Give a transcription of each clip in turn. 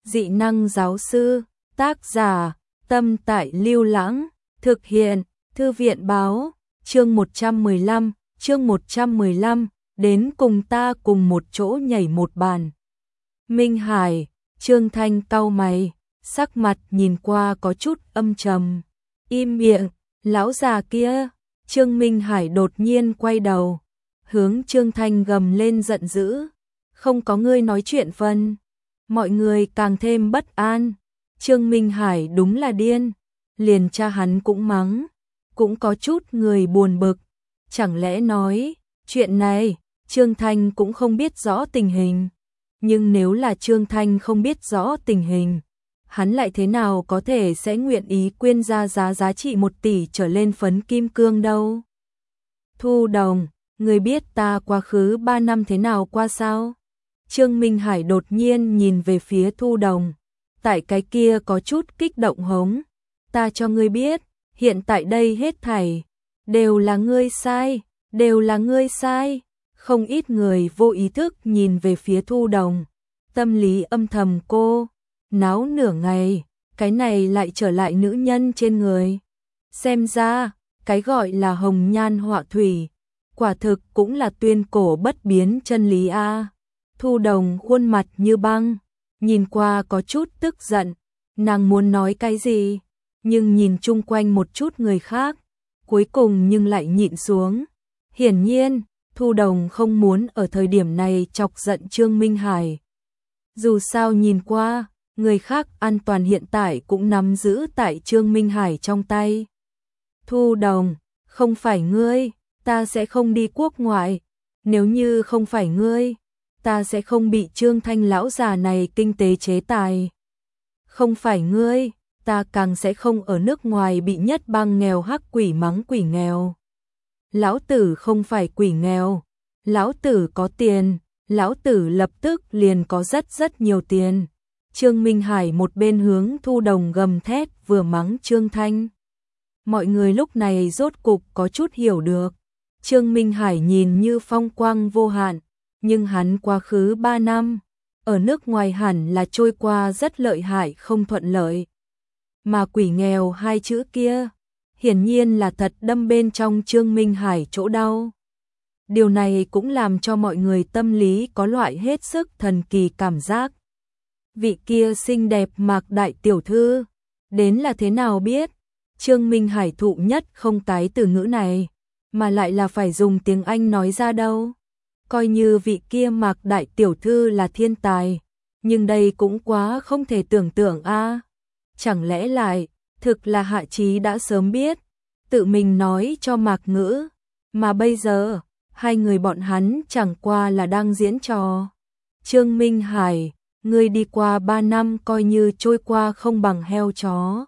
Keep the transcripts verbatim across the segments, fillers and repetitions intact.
Dị năng giáo sư, tác giả, Tâm Tại Lưu Lãng, thực hiện, Thư viện báo, chương một trăm mười lăm, chương một trăm mười lăm, đến cùng ta cùng một chỗ nhảy một bàn. Minh Hải, Trương Thanh cau mày, sắc mặt nhìn qua có chút âm trầm. Im miệng, lão già kia. Trương Minh Hải đột nhiên quay đầu, hướng Trương Thanh gầm lên giận dữ. Không có ngươi nói chuyện phân. Mọi người càng thêm bất an. Trương Minh Hải đúng là điên. Liền cha hắn cũng mắng. Cũng có chút người buồn bực. Chẳng lẽ nói, chuyện này, Trương Thanh cũng không biết rõ tình hình. Nhưng nếu là Trương Thanh không biết rõ tình hình, hắn lại thế nào có thể sẽ nguyện ý quyên ra giá giá trị một tỷ trở lên phấn kim cương đâu. Thu Đồng, người biết ta quá khứ ba năm thế nào qua sao? Trương Minh Hải đột nhiên nhìn về phía Thu Đồng, tại cái kia có chút kích động hống. Ta cho ngươi biết, hiện tại đây hết thảy, đều là ngươi sai, đều là ngươi sai. Không ít người vô ý thức nhìn về phía Thu Đồng, tâm lý âm thầm cô, náo nửa ngày, cái này lại trở lại nữ nhân trên người. Xem ra, cái gọi là hồng nhan họa thủy, quả thực cũng là tuyên cổ bất biến chân lý a. Thu Đồng khuôn mặt như băng, nhìn qua có chút tức giận, nàng muốn nói cái gì, nhưng nhìn chung quanh một chút người khác, cuối cùng nhưng lại nhịn xuống. Hiển nhiên, Thu Đồng không muốn ở thời điểm này chọc giận Trương Minh Hải. Dù sao nhìn qua, người khác an toàn hiện tại cũng nắm giữ tại Trương Minh Hải trong tay. Thu Đồng, không phải ngươi, ta sẽ không đi quốc ngoại. Nếu như không phải ngươi, ta sẽ không bị Trương Thanh lão già này kinh tế chế tài. Không phải ngươi, ta càng sẽ không ở nước ngoài bị nhất bang nghèo hắc quỷ mắng quỷ nghèo. Lão tử không phải quỷ nghèo, lão tử có tiền, lão tử lập tức liền có rất rất nhiều tiền. Trương Minh Hải một bên hướng Thu Đồng gầm thét vừa mắng Trương Thanh. Mọi người lúc này rốt cục có chút hiểu được. Trương Minh Hải nhìn như phong quang vô hạn, nhưng hắn quá khứ ba năm, ở nước ngoài hẳn là trôi qua rất lợi hại không thuận lợi. Mà quỷ nghèo hai chữ kia, hiển nhiên là thật đâm bên trong Trương Minh Hải chỗ đau. Điều này cũng làm cho mọi người tâm lý có loại hết sức thần kỳ cảm giác. Vị kia xinh đẹp Mạc đại tiểu thư, đến là thế nào biết? Trương Minh Hải thụ nhất không cái từ ngữ này, mà lại là phải dùng tiếng Anh nói ra đâu. Coi như vị kia Mạc đại tiểu thư là thiên tài, nhưng đây cũng quá không thể tưởng tượng a. Chẳng lẽ lại, thực là Hạ Chí đã sớm biết, tự mình nói cho Mạc Ngữ, mà bây giờ, hai người bọn hắn chẳng qua là đang diễn trò. Trương Minh Hải, ngươi đi qua ba năm coi như trôi qua không bằng heo chó.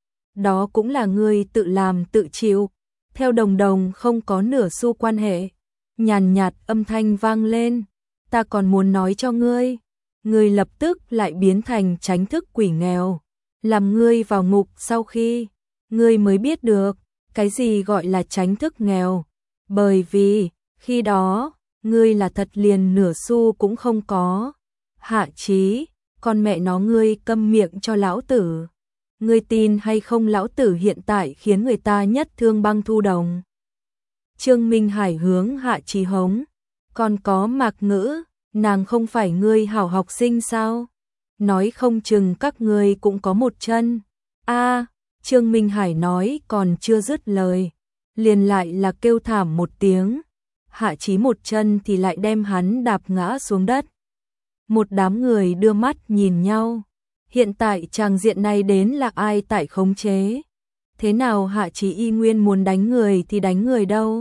Đó cũng là ngươi tự làm tự chịu, theo Đồng Đồng không có nửa xu quan hệ. Nhàn nhạt âm thanh vang lên, ta còn muốn nói cho ngươi, ngươi lập tức lại biến thành tránh thức quỷ nghèo, làm ngươi vào ngục sau khi, ngươi mới biết được, cái gì gọi là tránh thức nghèo, bởi vì, khi đó, ngươi là thật liền nửa xu cũng không có. Hạ Chí, con mẹ nó ngươi câm miệng cho lão tử. Ngươi tin hay không lão tử hiện tại khiến người ta nhất thương băng Thu Đồng. Trương Minh Hải hướng Hạ Chí hống, còn có Mạc Ngữ, nàng không phải ngươi hảo học sinh sao? Nói không chừng các ngươi cũng có một chân. A, Trương Minh Hải nói còn chưa dứt lời, liền lại là kêu thảm một tiếng. Hạ Chí một chân thì lại đem hắn đạp ngã xuống đất. Một đám người đưa mắt nhìn nhau. Hiện tại tràng diện này đến là ai tại khống chế? Thế nào Hạ Chí y nguyên muốn đánh người thì đánh người đâu?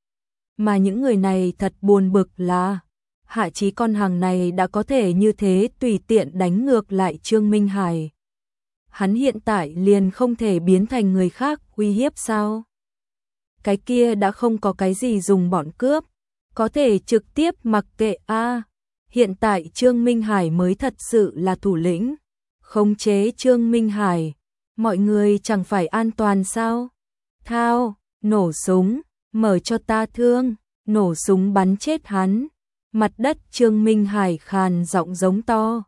Mà những người này thật buồn bực là Hạ Chí con hàng này đã có thể như thế tùy tiện đánh ngược lại Trương Minh Hải. Hắn hiện tại liền không thể biến thành người khác uy hiếp sao? Cái kia đã không có cái gì dùng bọn cướp, có thể trực tiếp mặc kệ a. Hiện tại Trương Minh Hải mới thật sự là thủ lĩnh, khống chế Trương Minh Hải, mọi người chẳng phải an toàn sao? Thao, nổ súng, mở cho ta thương, nổ súng bắn chết hắn. Mặt đất Trương Minh Hải khàn giọng giống to.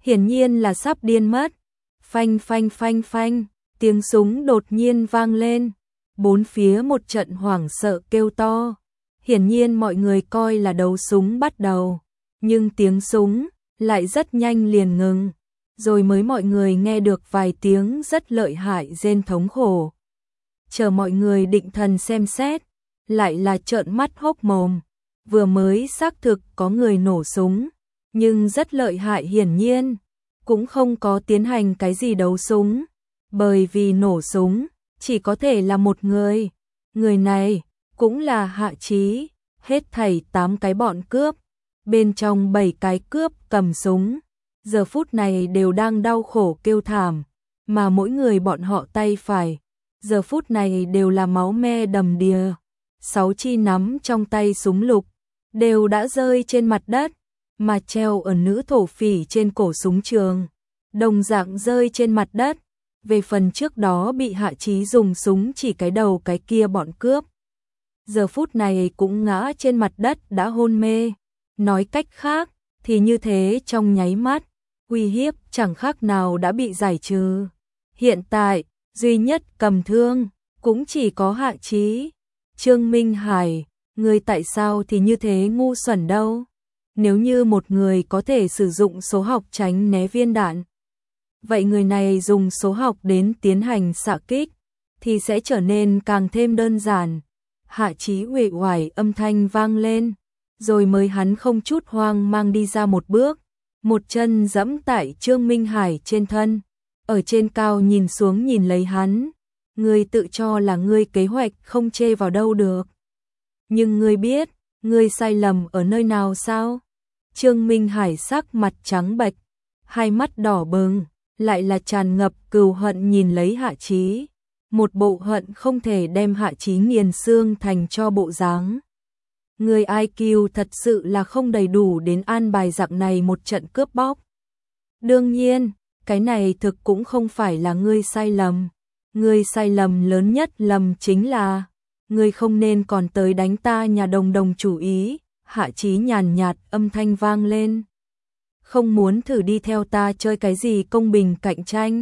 hiển nhiên là sắp điên mất. Phanh phanh phanh phanh, tiếng súng đột nhiên vang lên, bốn phía một trận hoảng sợ kêu to. Hiển nhiên mọi người coi là đấu súng bắt đầu, nhưng tiếng súng lại rất nhanh liền ngừng, rồi mới mọi người nghe được vài tiếng rất lợi hại rên thống khổ. Chờ mọi người định thần xem xét, lại là trợn mắt hốc mồm, vừa mới xác thực có người nổ súng, nhưng rất lợi hại hiển nhiên, cũng không có tiến hành cái gì đấu súng, bởi vì nổ súng chỉ có thể là một người, người này cũng là Hạ Chí, hết thảy tám cái bọn cướp, bên trong bảy cái cướp cầm súng, giờ phút này đều đang đau khổ kêu thảm, mà mỗi người bọn họ tay phải, giờ phút này đều là máu me đầm đìa, sáu chi nắm trong tay súng lục, đều đã rơi trên mặt đất, mà treo ở nữ thổ phỉ trên cổ súng trường, đồng dạng rơi trên mặt đất. Về phần trước đó bị Hạ Chí dùng súng chỉ cái đầu cái kia bọn cướp, giờ phút này cũng ngã trên mặt đất đã hôn mê. Nói cách khác, thì như thế trong nháy mắt, uy hiếp chẳng khác nào đã bị giải trừ. Hiện tại, duy nhất cầm thương, cũng chỉ có Hạ Chí. Trương Minh Hải, người tại sao thì như thế ngu xuẩn đâu? Nếu như một người có thể sử dụng số học tránh né viên đạn, vậy người này dùng số học đến tiến hành xạ kích, thì sẽ trở nên càng thêm đơn giản. Hạ Chí uể oải âm thanh vang lên, rồi mới hắn không chút hoang mang đi ra một bước, một chân giẫm tại Trương Minh Hải trên thân, ở trên cao nhìn xuống nhìn lấy hắn. Ngươi tự cho là ngươi kế hoạch không chê vào đâu được. Nhưng ngươi biết, ngươi sai lầm ở nơi nào sao? Trương Minh Hải sắc mặt trắng bệch, hai mắt đỏ bừng, lại là tràn ngập cừu hận nhìn lấy Hạ Chí, một bộ hận không thể đem Hạ Chí nghiền xương thành cho bộ dáng. Người i kiu thật sự là không đầy đủ đến an bài dạng này một trận cướp bóc. Đương nhiên, cái này thực cũng không phải là ngươi sai lầm. Ngươi sai lầm lớn nhất lầm chính là ngươi không nên còn tới đánh ta nhà Đồng Đồng chủ ý. Hạ Chí nhàn nhạt âm thanh vang lên. Không muốn thử đi theo ta chơi cái gì công bình cạnh tranh.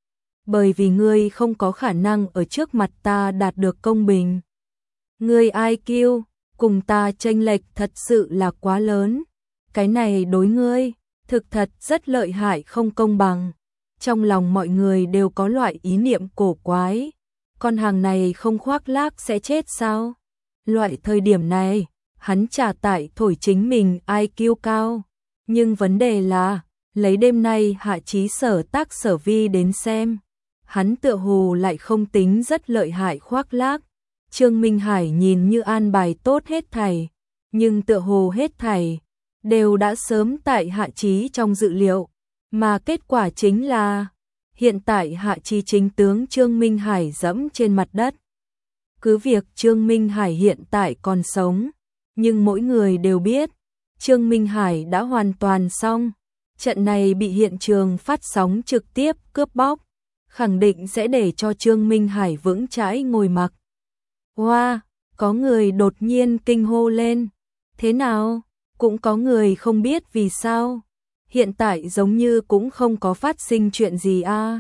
Bởi vì ngươi không có khả năng ở trước mặt ta đạt được công bình. Ngươi i kiu cùng ta chênh lệch thật sự là quá lớn. Cái này đối ngươi, thực thật rất lợi hại không công bằng. Trong lòng mọi người đều có loại ý niệm cổ quái. Con hàng này không khoác lác sẽ chết sao? Loại thời điểm này, hắn trả tại thổi chính mình i kiu cao. Nhưng vấn đề là, lấy đêm nay Hạ Chí sở tác sở vi đến xem, hắn tựa hồ lại không tính rất lợi hại khoác lác. Trương Minh Hải nhìn như an bài tốt hết thảy, nhưng tựa hồ hết thảy đều đã sớm tại Hạ Chí trong dự liệu, mà kết quả chính là hiện tại Hạ Chí chính tướng Trương Minh Hải dẫm trên mặt đất. Cứ việc Trương Minh Hải hiện tại còn sống, nhưng mỗi người đều biết Trương Minh Hải đã hoàn toàn xong. Trận này bị hiện trường phát sóng trực tiếp cướp bóc, khẳng định sẽ để cho Trương Minh Hải vững chãi ngồi mặc. Wow, có người đột nhiên kinh hô lên. Thế nào? Cũng có người không biết vì sao. Hiện tại giống như cũng không có phát sinh chuyện gì a. À.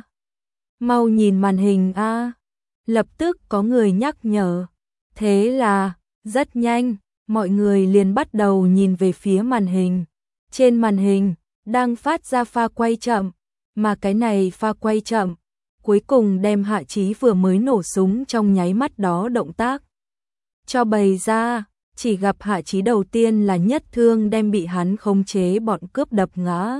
Mau nhìn màn hình a. À. Lập tức có người nhắc nhở. Thế là, rất nhanh, mọi người liền bắt đầu nhìn về phía màn hình. Trên màn hình, đang phát ra pha quay chậm, mà cái này pha quay chậm, cuối cùng đem Hạ Chí vừa mới nổ súng trong nháy mắt đó động tác cho bày ra, chỉ gặp Hạ Chí đầu tiên là nhất thương đem bị hắn khống chế bọn cướp đập ngã.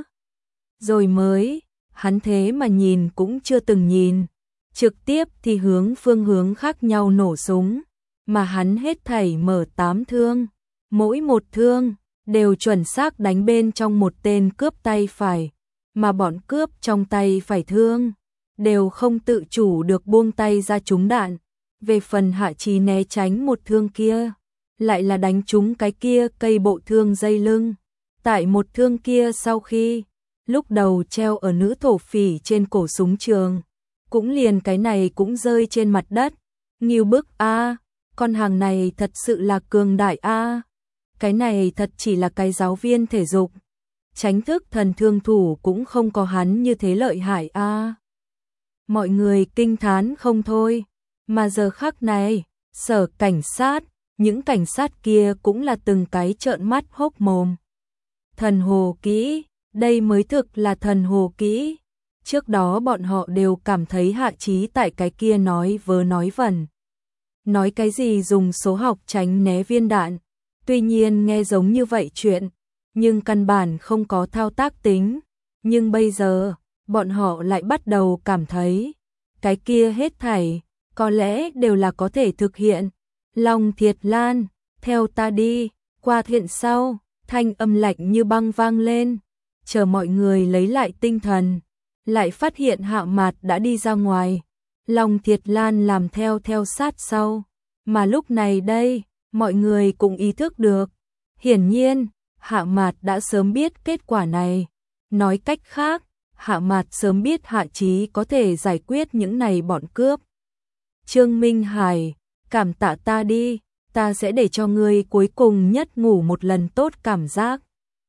Rồi mới, hắn thế mà nhìn cũng chưa từng nhìn, trực tiếp thì hướng phương hướng khác nhau nổ súng, mà hắn hết thảy mở tám thương, mỗi một thương đều chuẩn xác đánh bên trong một tên cướp tay phải, mà bọn cướp trong tay phải thương đều không tự chủ được buông tay ra trúng đạn. Về phần Hạ Chí né tránh một thương kia, lại là đánh trúng cái kia cây bộ thương dây lưng. Tại một thương kia sau khi, lúc đầu treo ở nữ thổ phỉ trên cổ súng trường, cũng liền cái này cũng rơi trên mặt đất. Ngưu bức a, con hàng này thật sự là cường đại a. Cái này thật chỉ là cái giáo viên thể dục. Tránh thức thần thương thủ cũng không có hắn như thế lợi hại a. À. Mọi người kinh thán không thôi, mà giờ khắc này, sở cảnh sát, những cảnh sát kia cũng là từng cái trợn mắt hốc mồm. Thần hồ kỹ, đây mới thực là thần hồ kỹ. Trước đó bọn họ đều cảm thấy Hạ Chí tại cái kia nói vớ nói vẩn. Nói cái gì dùng số học tránh né viên đạn, tuy nhiên nghe giống như vậy chuyện, nhưng căn bản không có thao tác tính. Nhưng bây giờ, bọn họ lại bắt đầu cảm thấy, cái kia hết thảy, có lẽ đều là có thể thực hiện. Long Thiệt Lan, theo ta đi, qua thiện sau, thanh âm lạnh như băng vang lên, chờ mọi người lấy lại tinh thần, lại phát hiện Hạ Mạt đã đi ra ngoài. Long Thiệt Lan làm theo theo sát sau, mà lúc này đây, mọi người cũng ý thức được, hiển nhiên, Hạ Mạt đã sớm biết kết quả này. Nói cách khác, Hạ Mạt sớm biết Hạ Chí có thể giải quyết những này bọn cướp. Trương Minh Hải, cảm tạ ta đi, ta sẽ để cho ngươi cuối cùng nhất ngủ một lần tốt cảm giác.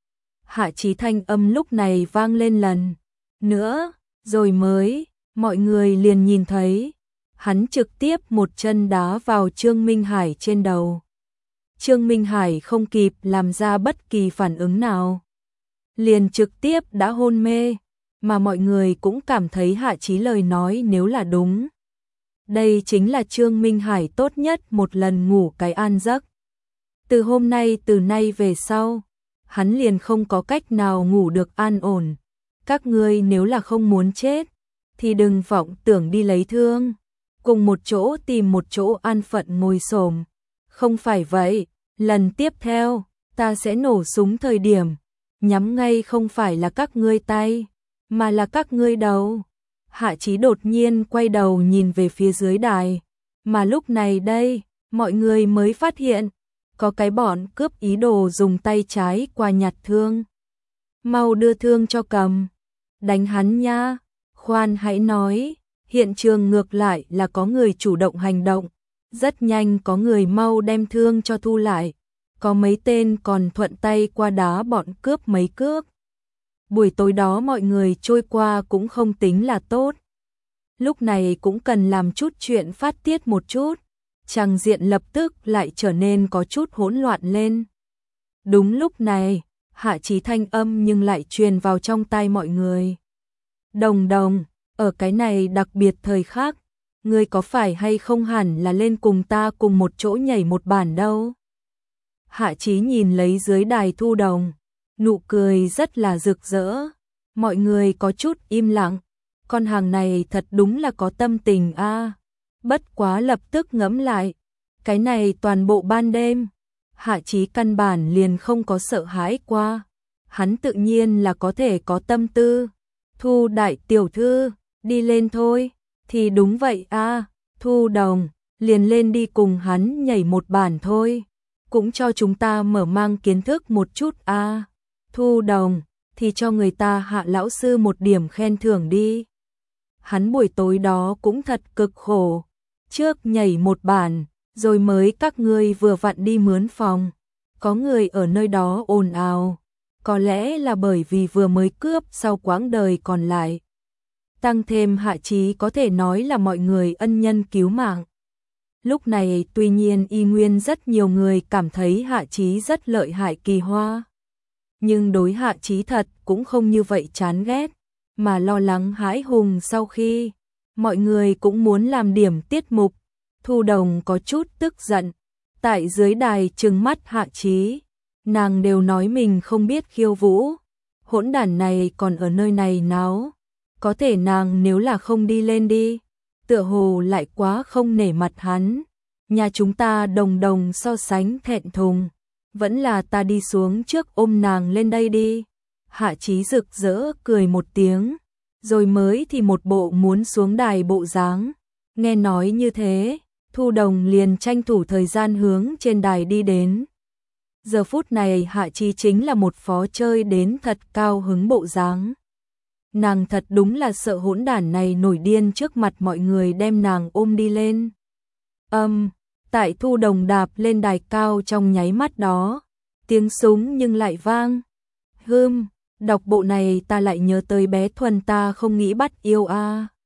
Hạ Chí thanh âm lúc này vang lên lần nữa, rồi mới, mọi người liền nhìn thấy, hắn trực tiếp một chân đá vào Trương Minh Hải trên đầu. Trương Minh Hải không kịp làm ra bất kỳ phản ứng nào, liền trực tiếp đã hôn mê, mà mọi người cũng cảm thấy Hạ Chí lời nói nếu là đúng. Đây chính là Trương Minh Hải tốt nhất một lần ngủ cái an giấc. Từ hôm nay từ nay về sau, hắn liền không có cách nào ngủ được an ổn. Các ngươi nếu là không muốn chết, thì đừng vọng tưởng đi lấy thương, cùng một chỗ tìm một chỗ an phận ngồi xổm. Không phải vậy, lần tiếp theo, ta sẽ nổ súng thời điểm, nhắm ngay không phải là các ngươi tay, mà là các ngươi đầu. Hạ Chí đột nhiên quay đầu nhìn về phía dưới đài, mà lúc này đây, mọi người mới phát hiện, có cái bọn cướp ý đồ dùng tay trái qua nhặt thương. Mau đưa thương cho cầm, đánh hắn nha. Khoan hãy nói, hiện trường ngược lại là có người chủ động hành động, rất nhanh có người mau đem thương cho thu lại, có mấy tên còn thuận tay qua đá bọn cướp mấy cước. Buổi tối đó mọi người trôi qua cũng không tính là tốt. Lúc này cũng cần làm chút chuyện phát tiết một chút, tràng diện lập tức lại trở nên có chút hỗn loạn lên. Đúng lúc này, Hạ Chí thanh âm nhưng lại truyền vào trong tai mọi người. Đồng đồng, ở cái này đặc biệt thời khắc, ngươi có phải hay không hẳn là lên cùng ta cùng một chỗ nhảy một bản đâu. Hạ Chí nhìn lấy dưới đài Thu Đồng, nụ cười rất là rực rỡ. Mọi người có chút im lặng, con hàng này thật đúng là có tâm tình a. À. Bất quá lập tức ngẫm lại, cái này toàn bộ ban đêm, Hạ Chí căn bản liền không có sợ hãi qua, hắn tự nhiên là có thể có tâm tư. Thu đại tiểu thư, đi lên thôi. Thì đúng vậy a, à. Thu Đồng, liền lên đi cùng hắn nhảy một bản thôi, cũng cho chúng ta mở mang kiến thức một chút a. À. Thu Đồng, thì cho người ta Hạ lão sư một điểm khen thưởng đi. Hắn buổi tối đó cũng thật cực khổ, trước nhảy một bản, rồi mới các ngươi vừa vặn đi mướn phòng. Có người ở nơi đó ồn ào, có lẽ là bởi vì vừa mới cướp sau quãng đời còn lại. Tăng thêm Hạ Chí có thể nói là mọi người ân nhân cứu mạng. Lúc này tuy nhiên y nguyên rất nhiều người cảm thấy Hạ Chí rất lợi hại kỳ hoa. Nhưng đối Hạ Chí thật cũng không như vậy chán ghét, mà lo lắng hãi hùng sau khi mọi người cũng muốn làm điểm tiết mục. Thu Đồng có chút tức giận, tại dưới đài trừng mắt Hạ Chí, nàng đều nói mình không biết khiêu vũ, hỗn đản này còn ở nơi này náo, có thể nàng nếu là không đi lên đi, tựa hồ lại quá không nể mặt hắn. Nhà chúng ta Đồng Đồng so sánh thẹn thùng, vẫn là ta đi xuống trước ôm nàng lên đây đi. Hạ Chí rực rỡ cười một tiếng, rồi mới thì một bộ muốn xuống đài bộ dáng. Nghe nói như thế, Thu Đồng liền tranh thủ thời gian hướng trên đài đi đến. Giờ phút này Hạ Chí chính là một phó chơi đến thật cao hứng bộ dáng. Nàng thật đúng là sợ hỗn đản này nổi điên trước mặt mọi người đem nàng ôm đi lên. Âm, um, tại Thu Đồng đạp lên đài cao trong nháy mắt đó, tiếng súng nhưng lại vang. Hưm, Đọc bộ này ta lại nhớ tới bé Thuần, ta không nghĩ bắt yêu a.